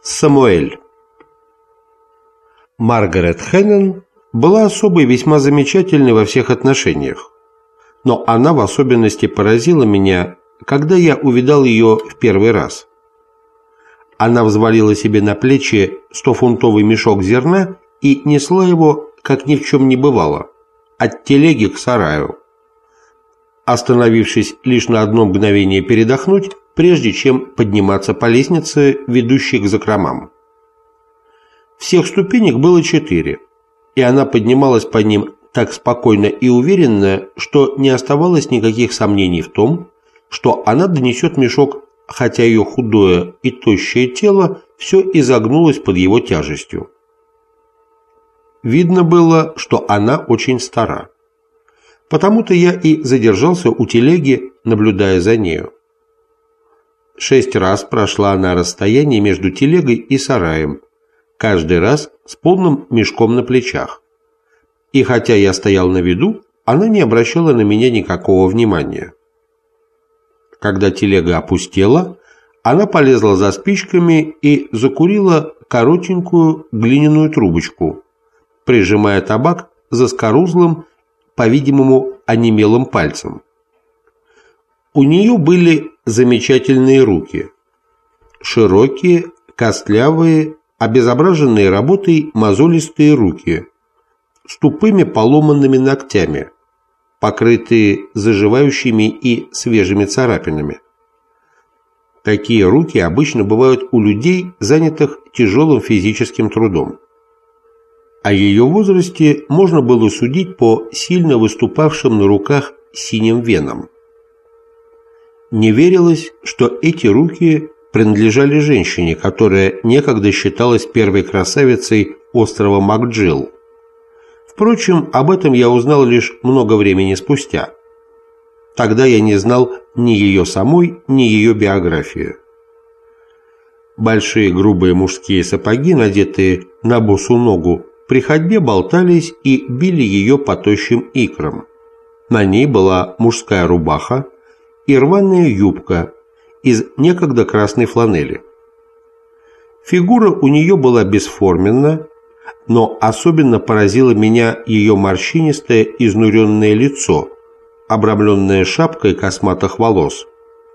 Самуэль. Маргарет Хеннон была особой весьма замечательной во всех отношениях, но она в особенности поразила меня, когда я увидал ее в первый раз. Она взвалила себе на плечи 100-фунтовый мешок зерна и несла его, как ни в чем не бывало, от телеги к сараю, остановившись лишь на одно мгновение передохнуть, прежде чем подниматься по лестнице, ведущей к закромам. Всех ступенек было 4, и она поднималась по ним так спокойно и уверенно, что не оставалось никаких сомнений в том, что она донесет мешок, хотя ее худое и тощее тело все изогнулось под его тяжестью. Видно было, что она очень стара. Потому-то я и задержался у телеги, наблюдая за нею. 6 раз прошла она расстояние между телегой и сараем, каждый раз с полным мешком на плечах. И хотя я стоял на виду, она не обращала на меня никакого внимания. Когда телега опустела, она полезла за спичками и закурила коротенькую глиняную трубочку, прижимая табак заскорузлым, по-видимому, онемелым пальцем. У нее были замечательные руки. Широкие, костлявые, обезображенные работой мозолистые руки, с тупыми поломанными ногтями, покрытые заживающими и свежими царапинами. Такие руки обычно бывают у людей, занятых тяжелым физическим трудом. О ее возрасте можно было судить по сильно выступавшим на руках синим венам. Не верилось, что эти руки принадлежали женщине, которая некогда считалась первой красавицей острова Макджилл. Впрочем, об этом я узнал лишь много времени спустя. Тогда я не знал ни ее самой, ни ее биографии. Большие грубые мужские сапоги, надетые на босу ногу, при ходьбе болтались и били ее по тощим икрам. На ней была мужская рубаха и рваная юбка из некогда красной фланели. Фигура у нее была бесформенна, но особенно поразило меня ее морщинистое изнуренное лицо, обрамленное шапкой косматых волос.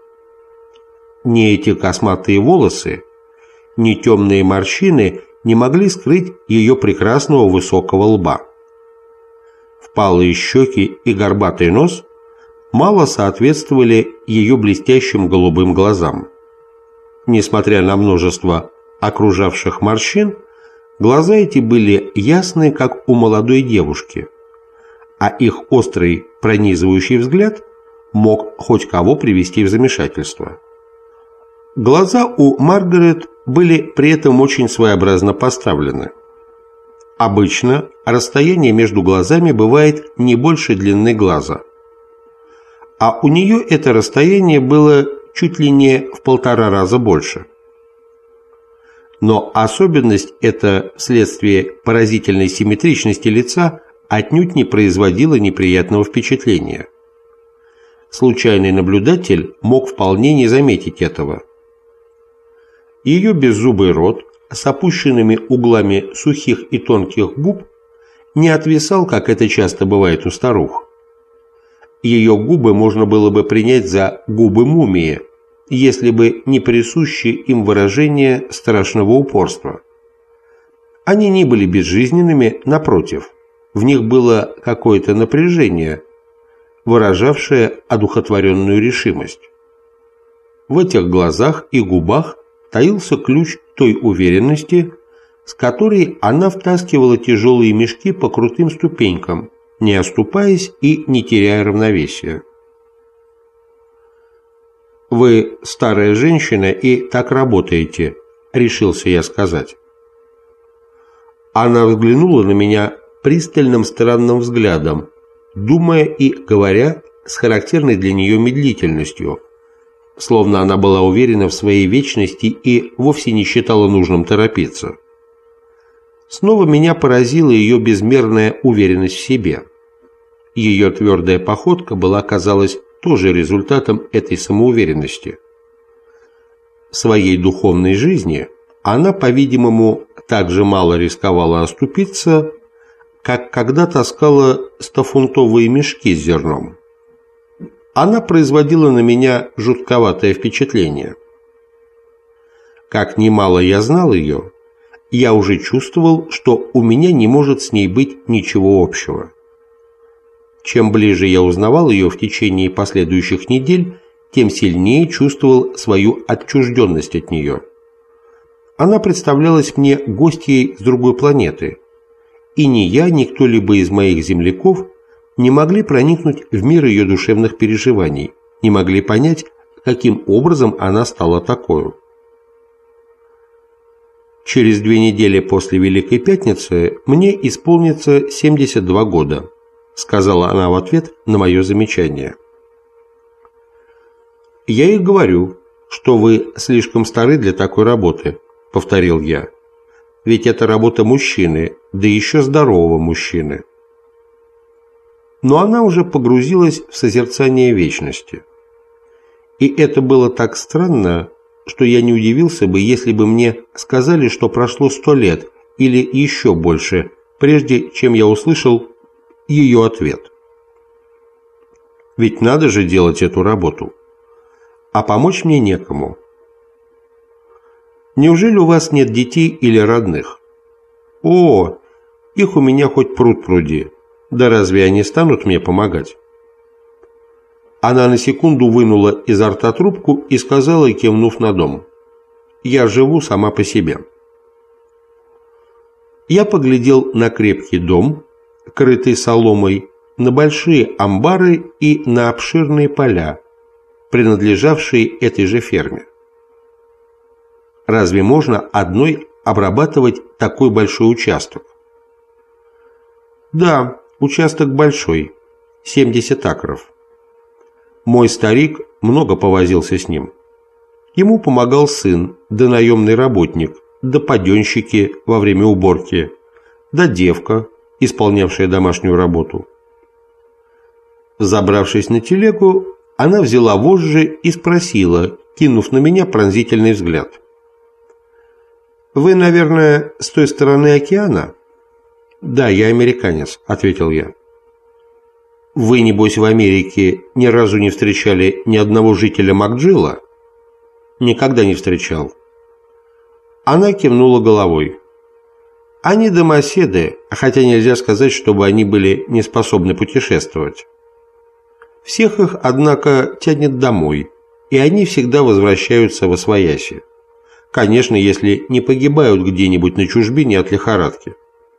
Ни эти косматые волосы, ни темные морщины не могли скрыть ее прекрасного высокого лба. Впалые щеки и горбатый нос мало соответствовали ее блестящим голубым глазам. Несмотря на множество окружавших морщин, глаза эти были ясны, как у молодой девушки, а их острый пронизывающий взгляд мог хоть кого привести в замешательство. Глаза у Маргарет были при этом очень своеобразно поставлены. Обычно расстояние между глазами бывает не больше длины глаза, а у нее это расстояние было чуть ли не в 1,5 раза больше. Но особенность эта вследствие поразительной симметричности лица отнюдь не производила неприятного впечатления. Случайный наблюдатель мог вполне не заметить этого. Ее беззубый рот с опущенными углами сухих и тонких губ не отвисал, как это часто бывает у старух. Ее губы можно было бы принять за губы мумии, если бы не присущее им выражение страшного упорства. Они не были безжизненными, напротив, в них было какое-то напряжение, выражавшее одухотворенную решимость. В этих глазах и губах таился ключ той уверенности, с которой она втаскивала тяжелые мешки по крутым ступенькам, не оступаясь и не теряя равновесия. «Вы старая женщина и так работаете», — решился я сказать. Она взглянула на меня пристальным странным взглядом, думая и говоря с характерной для нее медлительностью, словно она была уверена в своей вечности и вовсе не считала нужным торопиться. Снова меня поразила ее безмерная уверенность в себе. Ее твердая походка была, казалось, тоже результатом этой самоуверенности. В своей духовной жизни она, по-видимому, так же мало рисковала оступиться, как когда таскала 100-фунтовые мешки с зерном. Она производила на меня жутковатое впечатление. Как немало я знал ее, я уже чувствовал, что у меня не может с ней быть ничего общего. Чем ближе я узнавал ее в течение последующих недель, тем сильнее чувствовал свою отчужденность от нее. Она представлялась мне гостьей с другой планеты, и ни я, ни кто-либо из моих земляков не могли проникнуть в мир ее душевных переживаний, не могли понять, каким образом она стала такой. Через 2 недели после Великой Пятницы мне исполнится 72 года, сказала она в ответ на мое замечание. Я ей говорю, что вы слишком стары для такой работы, повторил я. Ведь это работа мужчины, да еще здорового мужчины. Но она уже погрузилась в созерцание вечности. И это было так странно, что я не удивился бы, если бы мне сказали, что прошло 100 лет или еще больше, прежде чем я услышал ее ответ. Ведь надо же делать эту работу. А помочь мне некому. Неужели у вас нет детей или родных? О, их у меня хоть пруд пруди. Да разве они станут мне помогать? Она на секунду вынула изо рта трубку и сказала, кивнув на дом: «Я живу сама по себе». Я поглядел на крепкий дом, крытый соломой, на большие амбары и на обширные поля, принадлежавшие этой же ферме. Разве можно одной обрабатывать такой большой участок? Да, участок большой, 70 акров. Мой старик много повозился с ним. Ему помогал сын, да наемный работник, да паденщики во время уборки, да девка, исполнявшая домашнюю работу. Забравшись на телегу, она взяла вожжи и спросила, кинув на меня пронзительный взгляд: «Вы, наверное, с той стороны океана?» «Да, я американец», — ответил я. «Вы, небось, в Америке ни разу не встречали ни одного жителя Макджилла?» «Никогда не встречал». Она кивнула головой. «Они домоседы, хотя нельзя сказать, чтобы они были не способны путешествовать. Всех их, однако, тянет домой, и они всегда возвращаются восвояси. Конечно, если не погибают где-нибудь на чужбине от лихорадки».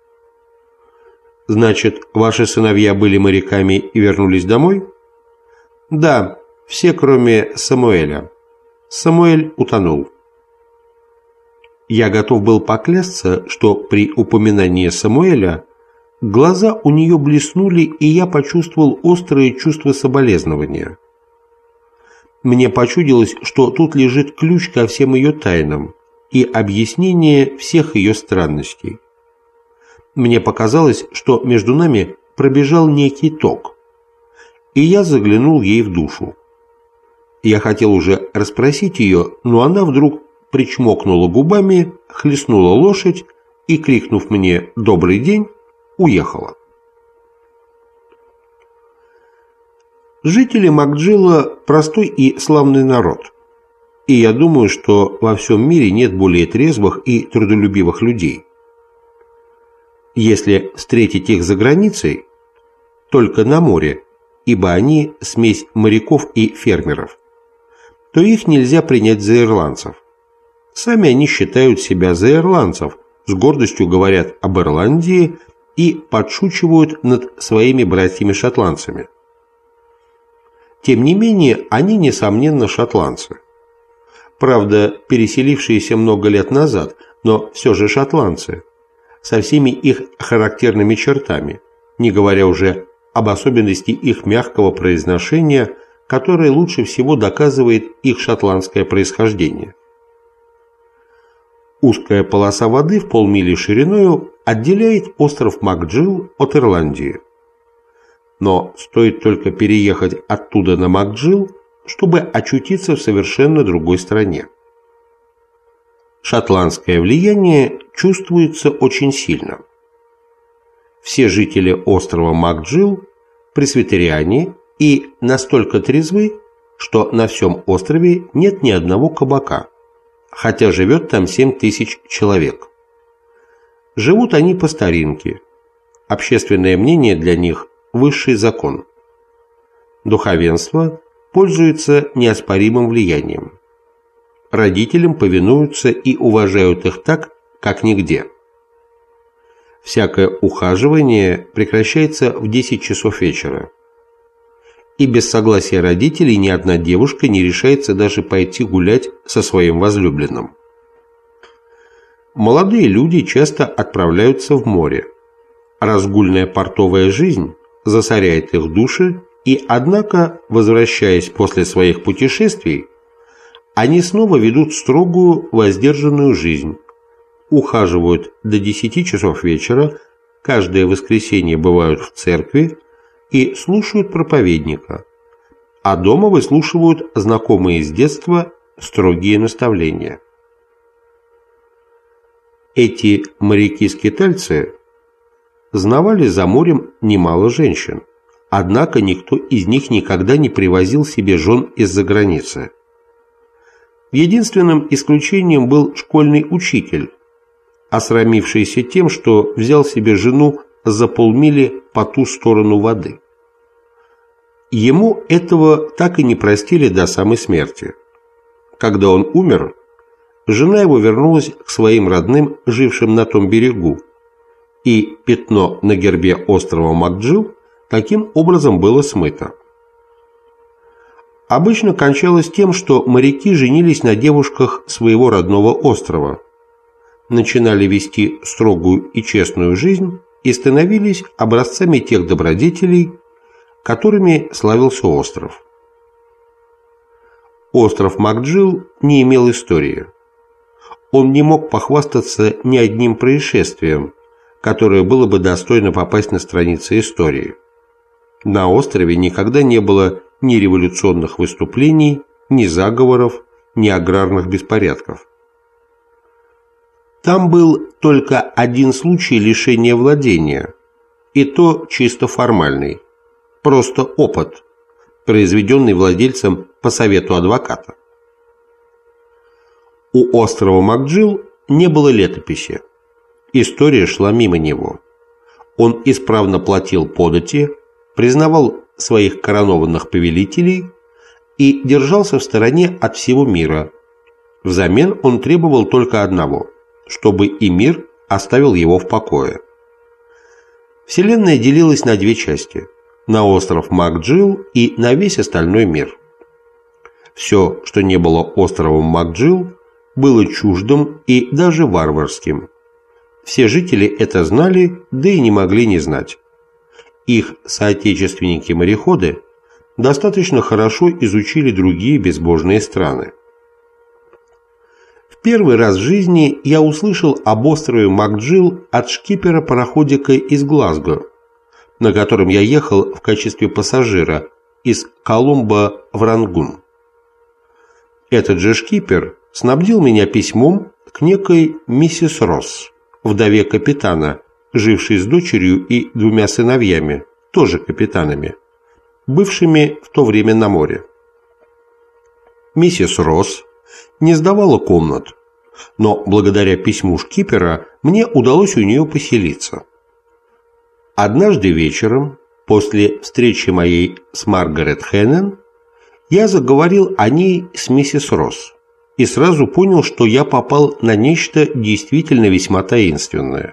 «Значит, ваши сыновья были моряками и вернулись домой?» «Да, все, кроме Самуэля. Самуэль утонул». Я готов был поклясться, что при упоминании Самуэля глаза у нее блеснули, и я почувствовал острое чувство соболезнования. Мне почудилось, что тут лежит ключ ко всем ее тайнам и объяснение всех ее странностей. Мне показалось, что между нами пробежал некий ток, и я заглянул ей в душу. Я хотел уже расспросить ее, но она вдруг причмокнула губами, хлестнула лошадь и, крикнув мне «Добрый день!», уехала. Жители Макджилла – простой и славный народ, и я думаю, что во всем мире нет более трезвых и трудолюбивых людей. Если встретить их за границей, только на море, ибо они смесь моряков и фермеров, то их нельзя принять за ирландцев. Сами они считают себя за ирландцев, с гордостью говорят об Ирландии и подшучивают над своими братьями-шотландцами. Тем не менее, они, несомненно, шотландцы. Правда, переселившиеся много лет назад, но все же шотландцы, со всеми их характерными чертами, не говоря уже об особенности их мягкого произношения, которое лучше всего доказывает их шотландское происхождение. Узкая полоса воды в полмили шириною отделяет остров Макджилл от Ирландии. Но стоит только переехать оттуда на Макджилл, чтобы очутиться в совершенно другой стране. шотландское влияние чувствуется очень сильно. Все жители острова Мак-Джилл пресвитериане и настолько трезвы, что на всем острове нет ни одного кабака, хотя живет там 7000 человек. Живут они по старинке. Общественное мнение для них – высший закон. Духовенство пользуется неоспоримым влиянием. Родителям повинуются и уважают их так, как нигде. Всякое ухаживание прекращается в 10 часов вечера. И без согласия родителей ни одна девушка не решается даже пойти гулять со своим возлюбленным. Молодые люди часто отправляются в море. Разгульная портовая жизнь засоряет их души, и, однако, возвращаясь после своих путешествий, они снова ведут строгую, воздержанную жизнь, ухаживают до 10 часов вечера, каждое воскресенье бывают в церкви и слушают проповедника, а дома выслушивают знакомые с детства строгие наставления. Эти моряки-скитальцы знавали за морем немало женщин, однако никто из них никогда не привозил себе жен из-за границы. Единственным исключением был школьный учитель, осрамившийся тем, что взял себе жену за полмили по ту сторону воды. Ему этого так и не простили до самой смерти. Когда он умер, жена его вернулась к своим родным, жившим на том берегу, и пятно на гербе острова Мак-Джилл таким образом было смыто. Обычно кончалось тем, что моряки женились на девушках своего родного острова, начинали вести строгую и честную жизнь и становились образцами тех добродетелей, которыми славился остров. Остров Мак-Джилл не имел истории. Он не мог похвастаться ни одним происшествием, которое было бы достойно попасть на страницы истории. На острове никогда не было ни революционных выступлений, ни заговоров, ни аграрных беспорядков. Там был только один случай лишения владения, и то чисто формальный, просто опыт, произведенный владельцем по совету адвоката. У острова Мак-Джилл не было летописи. История шла мимо него. Он исправно платил подати, признавал своих коронованных повелителей и держался в стороне от всего мира. Взамен он требовал только одного – чтобы и мир оставил его в покое. Вселенная делилась на две части – на остров Мак-Джилл и на весь остальной мир. Все, что не было островом Мак-Джилл, было чуждым и даже варварским. Все жители это знали, да и не могли не знать. Их соотечественники-мореходы достаточно хорошо изучили другие безбожные страны. В первый раз в жизни я услышал об острове Мак-Джилл от шкипера пароходика из Глазго, на котором я ехал в качестве пассажира из Коломбо в Рангун. Этот же шкипер снабдил меня письмом к некой миссис Росс, вдове капитана, жившей с дочерью и 2 сыновьями, тоже капитанами, бывшими в то время на море. Миссис Росс не сдавала комнат, но благодаря письму шкипера мне удалось у нее поселиться. Однажды вечером, после встречи моей с Маргарет Хеннен, я заговорил о ней с миссис Росс и сразу понял, что я попал на нечто действительно весьма таинственное.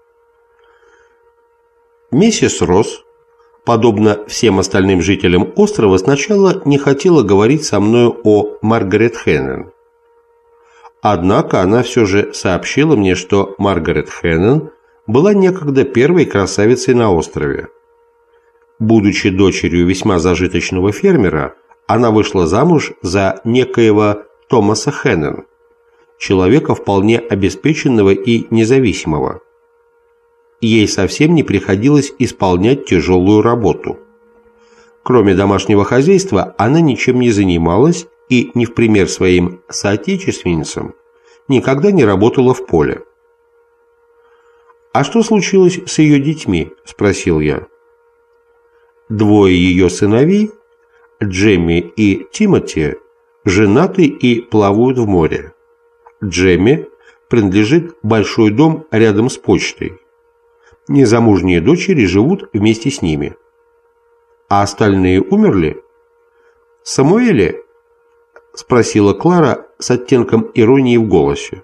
Миссис Росс, подобно всем остальным жителям острова, сначала не хотела говорить со мною о Маргарет Хеннен. Однако она все же сообщила мне, что Маргарет Хеннен была некогда первой красавицей на острове. Будучи дочерью весьма зажиточного фермера, она вышла замуж за некоего Томаса Хеннен, человека вполне обеспеченного и независимого. Ей совсем не приходилось исполнять тяжелую работу. Кроме домашнего хозяйства, она ничем не занималась и, не в пример своим соотечественницам, никогда не работала в поле. «А что случилось с ее детьми?» – спросил я. Двое ее сыновей, Джемми и Тимоти, женаты и плавают в море. Джемми принадлежит большой дом рядом с почтой. Незамужние дочери живут вместе с ними. А остальные умерли? «Самуэле?» – спросила Клара с оттенком иронии в голосе.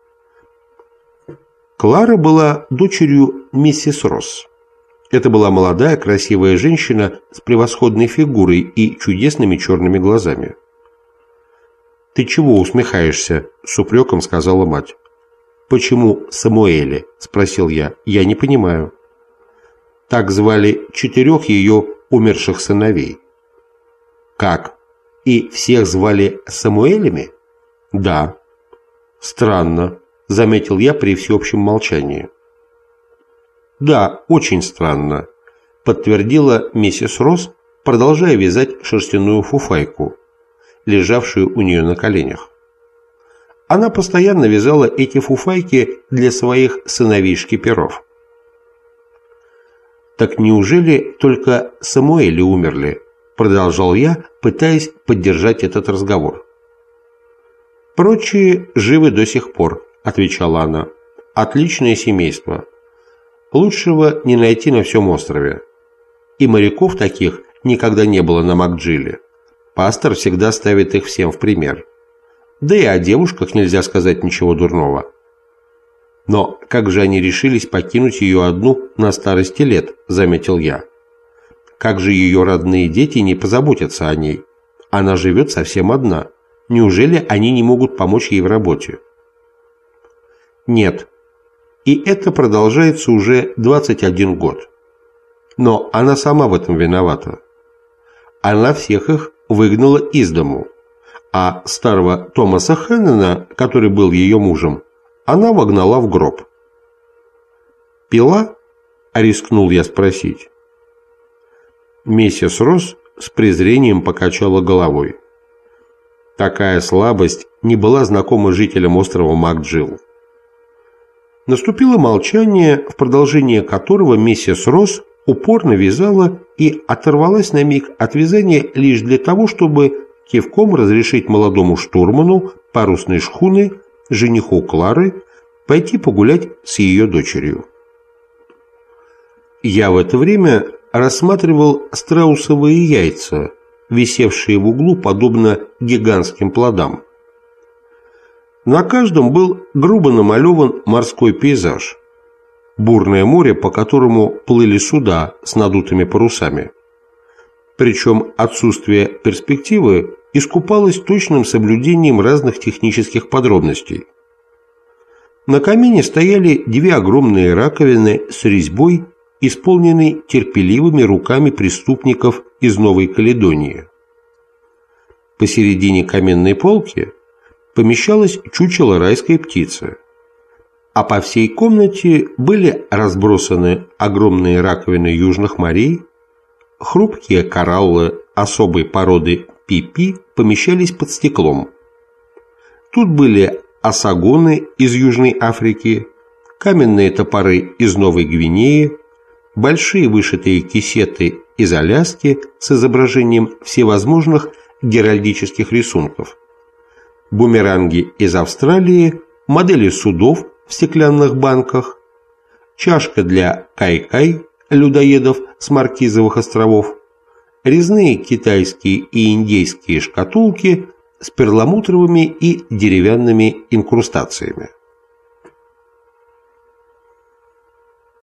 Клара была дочерью миссис Росс. Это была молодая, красивая женщина с превосходной фигурой и чудесными черными глазами. «Ты чего усмехаешься?» – с упреком сказала мать. «Почему Самуэле?» – спросил я. «Я не понимаю». Так звали 4 ее умерших сыновей. «Как? И всех звали Самуэлями?» «Да». «Странно», – заметил я при всеобщем молчании. «Да, очень странно», – подтвердила миссис Росс, продолжая вязать шерстяную фуфайку, лежавшую у нее на коленях. Она постоянно вязала эти фуфайки для своих сыновей-шкиперов. «Так неужели только Самуэли умерли?» – продолжал я, пытаясь поддержать этот разговор. «Прочие живы до сих пор», – отвечала она. «Отличное семейство. Лучшего не найти на всем острове. И моряков таких никогда не было на Макджиле. Пастор всегда ставит их всем в пример. Да и о девушках нельзя сказать ничего дурного. Но как же они решились покинуть ее одну на старости лет, заметил я. Как же ее родные дети не позаботятся о ней? Она живет совсем одна. Неужели они не могут помочь ей в работе? Нет. И это продолжается уже 21 год. Но она сама в этом виновата. Она всех их выгнала из дому. А старого Томаса Хеннона, который был ее мужем, она вогнала в гроб. «Пила?» – рискнул я спросить. Миссис Росс с презрением покачала головой. Такая слабость не была знакома жителям острова Макджилл. Наступило молчание, в продолжение которого миссис Росс упорно вязала и оторвалась на миг от вязания лишь для того, чтобы кивком разрешить молодому штурману парусной шхуны, жениху Клары, пойти погулять с ее дочерью. Я в это время рассматривал страусовые яйца, висевшие в углу подобно гигантским плодам. На каждом был грубо намалеван морской пейзаж. Бурное море, по которому плыли суда с надутыми парусами. Причем отсутствие перспективы искупалось точным соблюдением разных технических подробностей. На камине стояли 2 огромные раковины с резьбой, исполненной терпеливыми руками преступников из Новой Каледонии. Посередине каменной полки помещалось чучело райской птицы, а по всей комнате были разбросаны огромные раковины южных морей, хрупкие кораллы особой породы пипи помещались под стеклом. Тут были осагоны из Южной Африки, каменные топоры из Новой Гвинеи, большие вышитые кисеты из Аляски с изображением всевозможных геральдических рисунков, бумеранги из Австралии, модели судов в стеклянных банках, чашка для кай-кай людоедов с Маркизовых островов, резные китайские и индейские шкатулки с перламутровыми и деревянными инкрустациями.